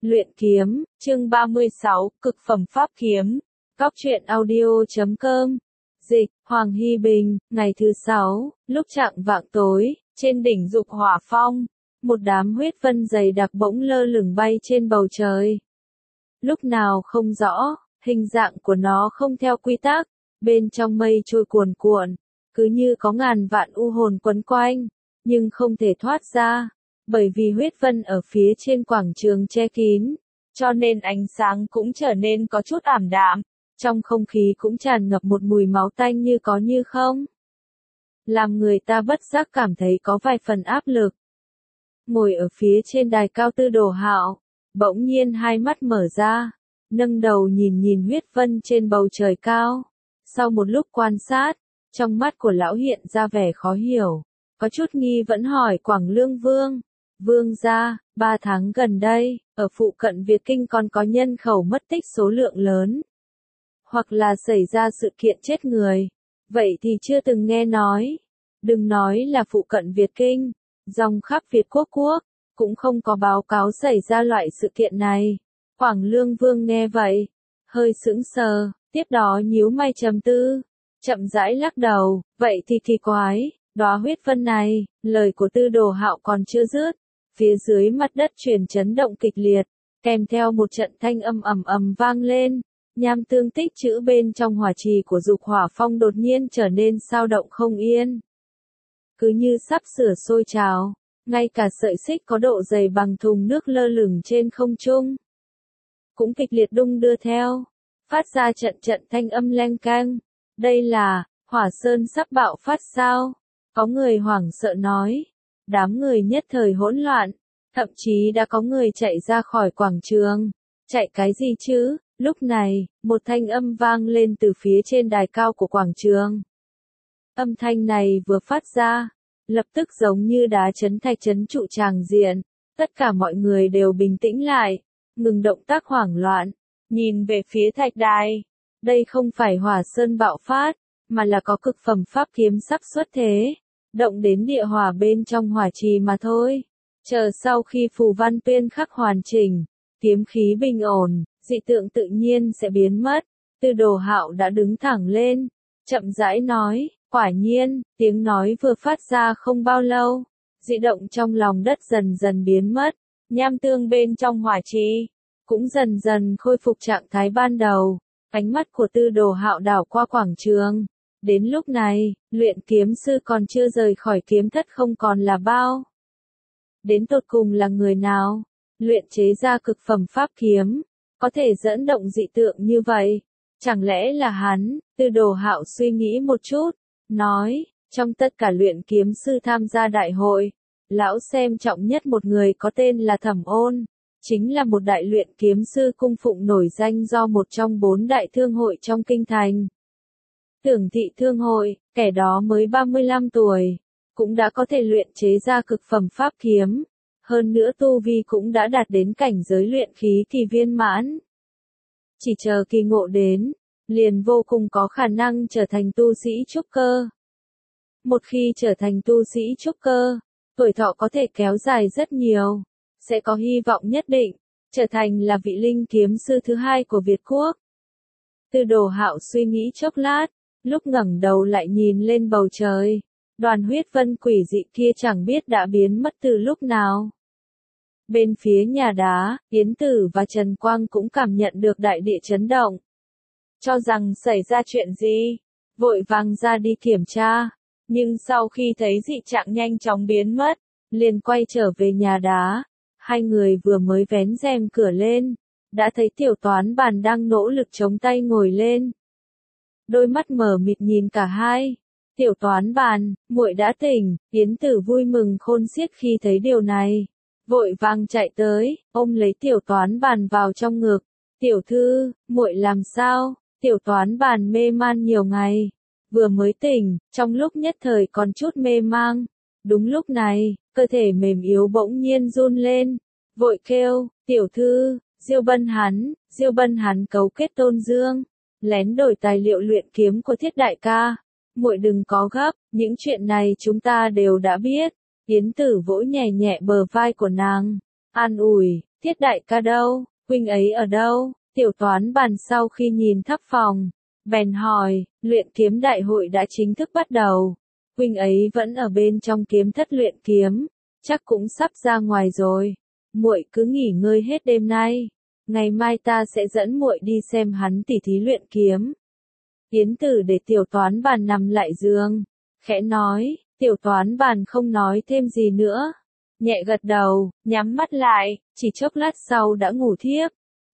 Luyện kiếm, chương 36, cực phẩm pháp kiếm. Cóc truyện audio.com. Dịch, Hoàng Hy Bình, ngày thứ 6, lúc chạng vạng tối, trên đỉnh Dục Hỏa Phong, một đám huyết vân dày đặc bỗng lơ lửng bay trên bầu trời. Lúc nào không rõ, hình dạng của nó không theo quy tắc, bên trong mây trôi cuồn cuộn, cứ như có ngàn vạn u hồn quấn quanh, nhưng không thể thoát ra. Bởi vì huyết vân ở phía trên quảng trường che kín, cho nên ánh sáng cũng trở nên có chút ảm đạm, trong không khí cũng tràn ngập một mùi máu tanh như có như không. Làm người ta bất giác cảm thấy có vài phần áp lực. Ngồi ở phía trên đài cao Tư Đồ Hạo, bỗng nhiên hai mắt mở ra, nâng đầu nhìn nhìn huyết vân trên bầu trời cao. Sau một lúc quan sát, trong mắt của lão hiện ra vẻ khó hiểu, có chút nghi vẫn hỏi Quảng Lương Vương. Vương gia, 3 tháng gần đây, ở phụ cận Việt Kinh còn có nhân khẩu mất tích số lượng lớn. Hoặc là xảy ra sự kiện chết người. Vậy thì chưa từng nghe nói. Đừng nói là phụ cận Việt Kinh, dòng khắp Việt quốc, cũng không có báo cáo xảy ra loại sự kiện này. Quảng Lương Vương nghe vậy, hơi sững sờ, tiếp đó nhíu mày trầm tư, chậm rãi lắc đầu, vậy thì kỳ quái, đóa huyết vân này, lời của Tư Đồ Hạo còn chưa dứt. Phía dưới mặt đất truyền chấn động kịch liệt, kèm theo một trận thanh âm ầm ầm vang lên, nham tương tích trữ bên trong hỏa trì của Dục Hỏa Phong đột nhiên trở nên sao động không yên. Cứ như sắp sửa sôi trào, ngay cả sợi xích có độ dày bằng thùng nước lơ lửng trên không trung cũng kịch liệt đung đưa theo, phát ra trận trận thanh âm leng keng. Đây là, Hỏa Sơn sắp bạo phát sao? Có người hoảng sợ nói. Đám người nhất thời hỗn loạn, thậm chí đã có người chạy ra khỏi quảng trường. Chạy cái gì chứ? Lúc này, một thanh âm vang lên từ phía trên đài cao của quảng trường. Âm thanh này vừa phát ra, lập tức giống như đá chấn thạch chấn trụ tràng diện. Tất cả mọi người đều bình tĩnh lại, ngừng động tác hoảng loạn, nhìn về phía thạch đài. Đây không phải Hỏa Sơn bạo phát, mà là có cực phẩm pháp kiếm sắp xuất thế. Động đến địa hỏa bên trong hỏa trì mà thôi. Chờ sau khi phù văn tuyên khắc hoàn chỉnh, kiếm khí bình ổn, dị tượng tự nhiên sẽ biến mất. Tư Đồ Hạo đã đứng thẳng lên, chậm rãi nói, quả nhiên, tiếng nói vừa phát ra không bao lâu, dị động trong lòng đất dần dần biến mất, nham tương bên trong hỏa trì cũng dần dần khôi phục trạng thái ban đầu. Ánh mắt của Tư Đồ Hạo đảo qua quảng trường. Đến lúc này, luyện kiếm sư còn chưa rời khỏi kiếm thất không còn là bao. Đến tột cùng là người nào? Luyện chế ra cực phẩm pháp kiếm, có thể dẫn động dị tượng như vậy. Chẳng lẽ là hắn? Tư Đồ Hạo suy nghĩ một chút, nói, trong tất cả luyện kiếm sư tham gia đại hội, lão xem trọng nhất một người có tên là Thẩm Ôn. Chính là một đại luyện kiếm sư cung phụng nổi danh do một trong 4 đại thương hội trong kinh thành. Tưởng Thị Thương Hội, kẻ đó mới 35 tuổi, cũng đã có thể luyện chế ra cực phẩm pháp kiếm, hơn nữa tu vi cũng đã đạt đến cảnh giới luyện khí kỳ viên mãn. Chỉ chờ kỳ ngộ đến, liền vô cùng có khả năng trở thành tu sĩ trúc cơ. Một khi trở thành tu sĩ trúc cơ, tuổi thọ có thể kéo dài rất nhiều, sẽ có hy vọng nhất định, trở thành là vị linh kiếm sư thứ 2 của Việt Quốc. Tư Đồ Hạo suy nghĩ chốc lát, lúc ngẩng đầu lại nhìn lên bầu trời, đoàn huyết vân quỷ dị kia chẳng biết đã biến mất từ lúc nào. Bên phía nhà đá, Yến Tử và Trần Quang cũng cảm nhận được đại địa chấn động. Cho rằng xảy ra chuyện gì, vội vàng ra đi kiểm tra, nhưng sau khi thấy dị trạng nhanh chóng biến mất, liền quay trở về nhà đá. Hai người vừa mới vén rèm cửa lên, đã thấy Tiểu Toán Bàn đang nỗ lực chống tay ngồi lên. Đôi mắt mờ mịt nhìn cả hai. Tiểu Toán Bàn, muội đã tỉnh. Yến Tử vui mừng khôn xiết khi thấy điều này, vội vàng chạy tới, ôm lấy Tiểu Toán Bàn vào trong ngực. Tiểu thư, muội làm sao? Tiểu Toán Bàn mê man nhiều ngày, vừa mới tỉnh, trong lúc nhất thời còn chút mê mang. Đúng lúc này, cơ thể mềm yếu bỗng nhiên run lên, vội kêu, tiểu thư, Diêu Bân hắn cấu kết Tôn Dương, lén đổi tài liệu luyện kiếm của Thiết đại ca. Muội đừng có gấp, những chuyện này chúng ta đều đã biết. Yến Tử vỗ nhẹ nhẹ bờ vai của nàng, an ủi, Tiết đại ca đâu, huynh ấy ở đâu? Tiểu toán bàn sau khi nhìn thấp phòng, bèn hỏi, luyện kiếm đại hội đã chính thức bắt đầu. Huynh ấy vẫn ở bên trong kiếm thất luyện kiếm, chắc cũng sắp ra ngoài rồi. Muội cứ nghỉ ngơi hết đêm nay, ngày mai ta sẽ dẫn muội đi xem hắn tỉ thí luyện kiếm. Yến Tử để tiểu toán bàn nằm lại giường, khẽ nói, tiểu toán bàn không nói thêm gì nữa. Nhẹ gật đầu, nhắm mắt lại, chỉ chốc lát sau đã ngủ thiếp.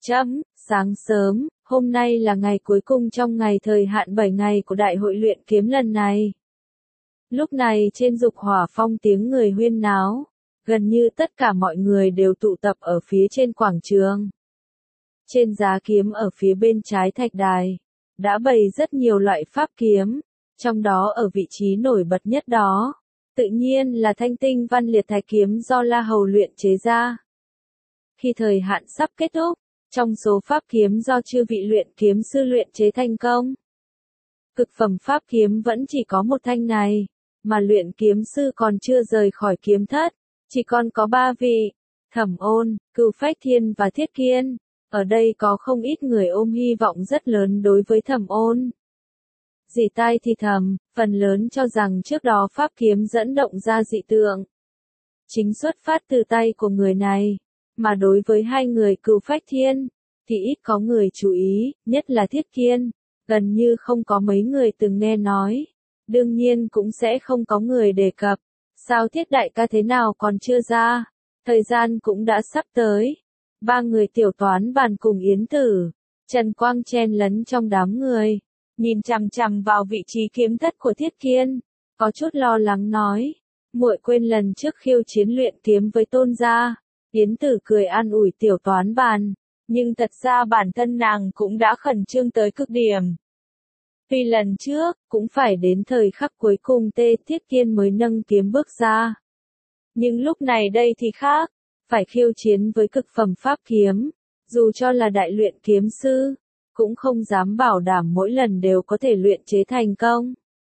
Sáng sớm, hôm nay là ngày cuối cùng trong ngày thời hạn 7 ngày của đại hội luyện kiếm lần này. Lúc này trên Dục Hỏa Phong tiếng người huyên náo, gần như tất cả mọi người đều tụ tập ở phía trên quảng trường. Trên giá kiếm ở phía bên trái thạch đài, đã bày rất nhiều loại pháp kiếm, trong đó ở vị trí nổi bật nhất đó, tự nhiên là Thanh Tinh Văn Liệt Thạch kiếm do La Hầu luyện chế ra. Khi thời hạn sắp kết thúc, trong số pháp kiếm do chư vị luyện kiếm sư luyện chế thành công, cực phẩm pháp kiếm vẫn chỉ có một thanh này, mà luyện kiếm sư còn chưa rời khỏi kiếm thất, chỉ còn có 3 vị, Thẩm Ôn, Cửu Phách Thiên và Thiết Kiên. Ở đây có không ít người ôm hy vọng rất lớn đối với Thẩm Ôn. Dì tai thì thầm, phần lớn cho rằng trước đó pháp kiếm dẫn động ra dị tượng chính xuất phát từ tay của người này, mà đối với hai người Cửu Phách Thiên, thì ít có người chú ý, nhất là Thiết Kiên, gần như không có mấy người từng nghe nói, đương nhiên cũng sẽ không có người đề cập, sao Thiết đại ca thế nào còn chưa ra, thời gian cũng đã sắp tới. 3 người tiểu toán bàn cùng Yến Tử, Trần Quang chen lấn trong đám người, nhìn chằm chằm vào vị trí kiếm thất của Thiết Kiên, có chút lo lắng nói, muội quên lần trước khiêu chiến luyện kiếm với Tôn gia. Yến Tử cười an ủi tiểu toán bàn, nhưng thật ra bản thân nàng cũng đã khẩn trương tới cực điểm. Tuy lần trước, cũng phải đến thời khắc cuối cùng Thiết Kiên mới nâng kiếm bước ra. Nhưng lúc này đây thì khác, phải khiêu chiến với cực phẩm pháp kiếm, dù cho là đại luyện kiếm sư, cũng không dám bảo đảm mỗi lần đều có thể luyện chế thành công.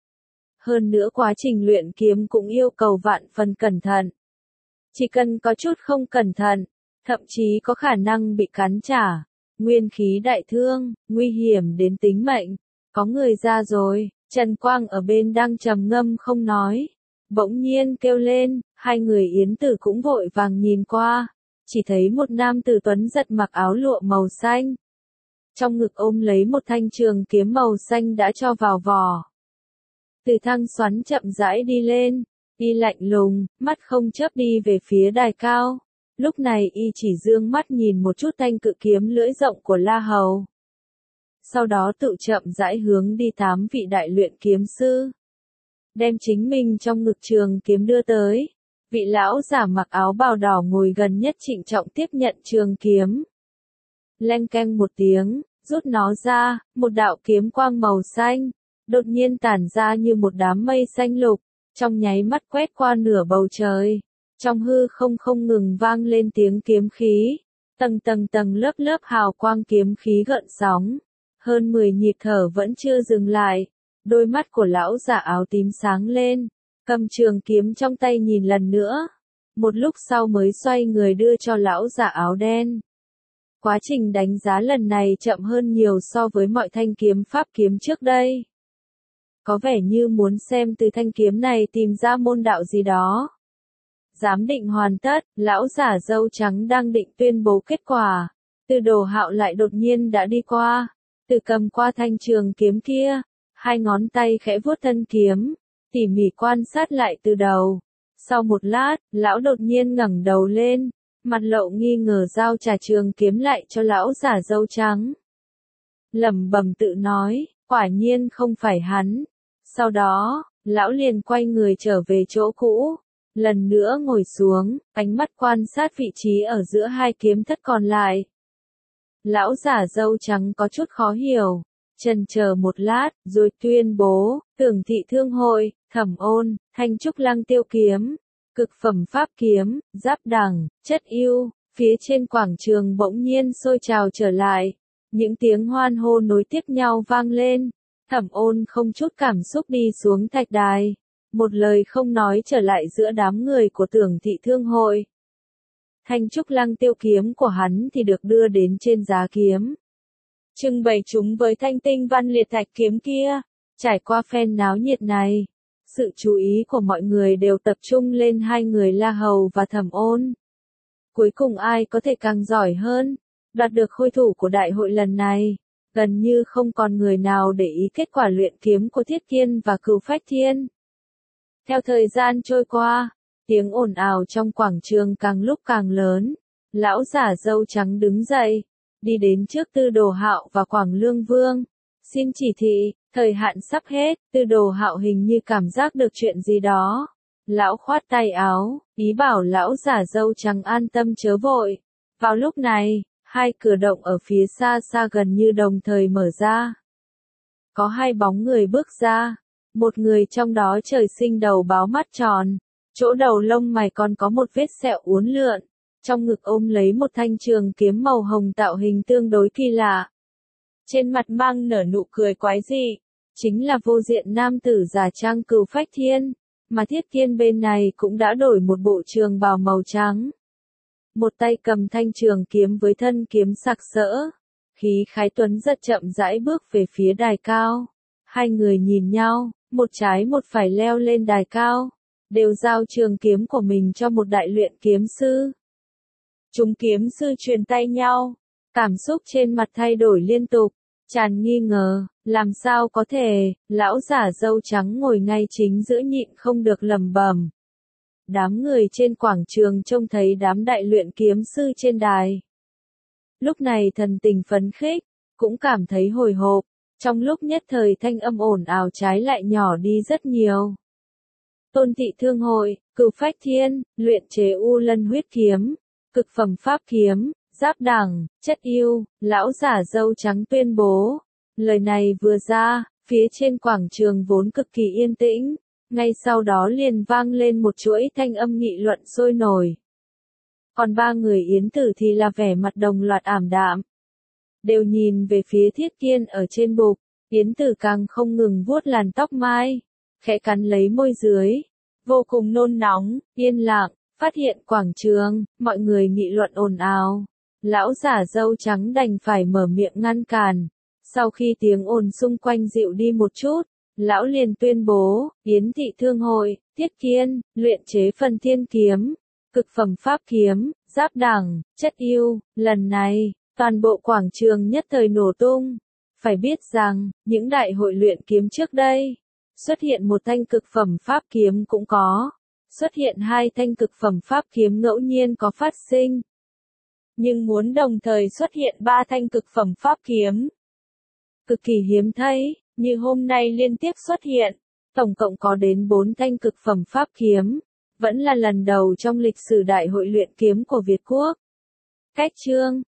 Hơn nữa quá trình luyện kiếm cũng yêu cầu vạn phần cẩn thận. Chỉ cần có chút không cẩn thận, thậm chí có khả năng bị cắn trả, nguyên khí đại thương, nguy hiểm đến tính mệnh. Có người ra rồi, Trần Quang ở bên đang trầm ngâm không nói. Bỗng nhiên kêu lên, hai người Yến Tử cũng vội vàng nhìn qua, chỉ thấy một nam tử tuấn giật mặc áo lụa màu xanh. Trong ngực ôm lấy một thanh trường kiếm màu xanh đã cho vào vỏ. Từ thang xoắn chậm rãi đi lên, y lạnh lùng, mắt không chớp đi về phía đài cao. Lúc này y chỉ dương mắt nhìn một chút thanh cự kiếm lưỡi rộng của La Hầu. Sau đó tự chậm rãi hướng đi 8 vị đại luyện kiếm sư. Đem chính mình trong ngực trường kiếm đưa tới. Vị lão giả mặc áo bào đỏ ngồi gần nhất trịnh trọng tiếp nhận trường kiếm. Leng keng một tiếng, rút nó ra, một đạo kiếm quang màu xanh, đột nhiên tản ra như một đám mây xanh lục, trong nháy mắt quét qua nửa bầu trời. Trong hư không ngừng vang lên tiếng kiếm khí, tầng lớp hào quang kiếm khí gợn sóng. Hơn 10 nhịp thở vẫn chưa dừng lại, đôi mắt của lão giả áo tím sáng lên, cầm trường kiếm trong tay nhìn lần nữa, một lúc sau mới xoay người đưa cho lão giả áo đen. Quá trình đánh giá lần này chậm hơn nhiều so với mọi thanh kiếm pháp kiếm trước đây. Có vẻ như muốn xem từ thanh kiếm này tìm ra môn đạo gì đó. Giám định hoàn tất, lão giả râu trắng đang định tuyên bố kết quả, Từ Đồ Hạo lại đột nhiên đã đi qua. Từ cầm qua thanh trường kiếm kia, hai ngón tay khẽ vuốt thân kiếm, tỉ mỉ quan sát lại từ đầu. Sau một lát, lão đột nhiên ngẩng đầu lên, mặt lộ nghi ngờ giao trả trường kiếm lại cho lão giả râu trắng. Lẩm bẩm tự nói, quả nhiên không phải hắn. Sau đó, lão liền quay người trở về chỗ cũ, lần nữa ngồi xuống, ánh mắt quan sát vị trí ở giữa hai kiếm thất còn lại. Lão giả râu trắng có chút khó hiểu, chần chờ một lát, rồi tuyên bố, Tưởng Thị Thương Hội, Thẩm Ôn, Thanh Trúc Lăng Tiêu kiếm, cực phẩm pháp kiếm, giáp đẳng, chất ưu. Phía trên quảng trường bỗng nhiên sôi trào trở lại, những tiếng hoan hô nối tiếp nhau vang lên. Thẩm Ôn không chút cảm xúc đi xuống thạch đài, một lời không nói trở lại giữa đám người của Tưởng Thị Thương Hội. thanh trúc lăng tiêu kiếm của hắn thì được đưa đến trên giá kiếm. Trưng bày chúng với thanh tinh văn liệt thạch kiếm kia. Trải qua phen náo nhiệt này, sự chú ý của mọi người đều tập trung lên hai người La Hầu và Thẩm Ôn. Cuối cùng ai có thể càng giỏi hơn, đoạt được khôi thủ của đại hội lần này, gần như không còn người nào để ý kết quả luyện kiếm của Thiết Kiên và Cửu Phách Thiên. Theo thời gian trôi qua, tiếng ồn ào trong quảng trường càng lúc càng lớn, lão giả râu trắng đứng dậy, đi đến trước Tư Đồ Hạo và Quảng Lương Vương. Xin chỉ thị, thời hạn sắp hết, Tư Đồ Hạo hình như cảm giác được chuyện gì đó. Lão khoát tay áo, ý bảo lão giả râu trắng an tâm chớ vội. Vào lúc này, hai cửa động ở phía xa xa gần như đồng thời mở ra. Có hai bóng người bước ra, một người trong đó trời sinh đầu báo mắt tròn, chỗ đầu lông mày còn có một vết sẹo uốn lượn, trong ngực ôm lấy một thanh trường kiếm màu hồng tạo hình tương đối kỳ lạ. Trên mặt mang nở nụ cười quái dị, chính là vô diện nam tử giả trang Cửu Phách Thiên, mà Thiết Kiên bên này cũng đã đổi một bộ trường bào màu trắng. Một tay cầm thanh trường kiếm với thân kiếm sặc sỡ, khí khái tuấn giật chậm rãi bước về phía đài cao. Hai người nhìn nhau, một trái một phải leo lên đài cao, đều giao trường kiếm của mình cho một đại luyện kiếm sư. Chúng kiếm sư truyền tay nhau, cảm xúc trên mặt thay đổi liên tục, tràn nghi ngờ, làm sao có thể, lão giả râu trắng ngồi ngay chính giữa nhịn không được lẩm bẩm. Đám người trên quảng trường trông thấy đám đại luyện kiếm sư trên đài. Lúc này thần tình phấn khích, cũng cảm thấy hồi hộp, trong lúc nhất thời thanh âm ồn ào trái lại nhỏ đi rất nhiều. Tôn Thị Thương Hội, Cửu Phách Thiên, luyện chế U Lân huyết kiếm, cực phẩm pháp kiếm, giáp đẳng, chất yêu, lão giả râu trắng tuyên bố. Lời này vừa ra, phía trên quảng trường vốn cực kỳ yên tĩnh, ngay sau đó liền vang lên một chuỗi thanh âm nghị luận sôi nổi. Còn ba người Yến Tử thì là vẻ mặt đồng loạt ảm đạm. Đều nhìn về phía Thiết Kiên ở trên bục, Yến Tử càng không ngừng vuốt làn tóc mai, khẽ cắn lấy môi dưới, vô cùng nôn nóng, yên lặng, phát hiện quảng trường, mọi người nghị luận ồn ào. Lão giả râu trắng đành phải mở miệng ngăn cản. Sau khi tiếng ồn xung quanh dịu đi một chút, lão liền tuyên bố, Yến Thị Thương Hội, Thiết Kiên, luyện chế phần thiên kiếm, cực phẩm pháp kiếm, giáp đẳng, chất yêu, lần này, toàn bộ quảng trường nhất thời nổ tung. Phải biết rằng, những đại hội luyện kiếm trước đây, xuất hiện một thanh cực phẩm pháp kiếm cũng có, xuất hiện hai thanh cực phẩm pháp kiếm ngẫu nhiên có phát sinh. Nhưng muốn đồng thời xuất hiện ba thanh cực phẩm pháp kiếm, cực kỳ hiếm thấy, như hôm nay liên tiếp xuất hiện, tổng cộng có đến 4 thanh cực phẩm pháp kiếm, vẫn là lần đầu trong lịch sử đại hội luyện kiếm của Việt Quốc. Cách chương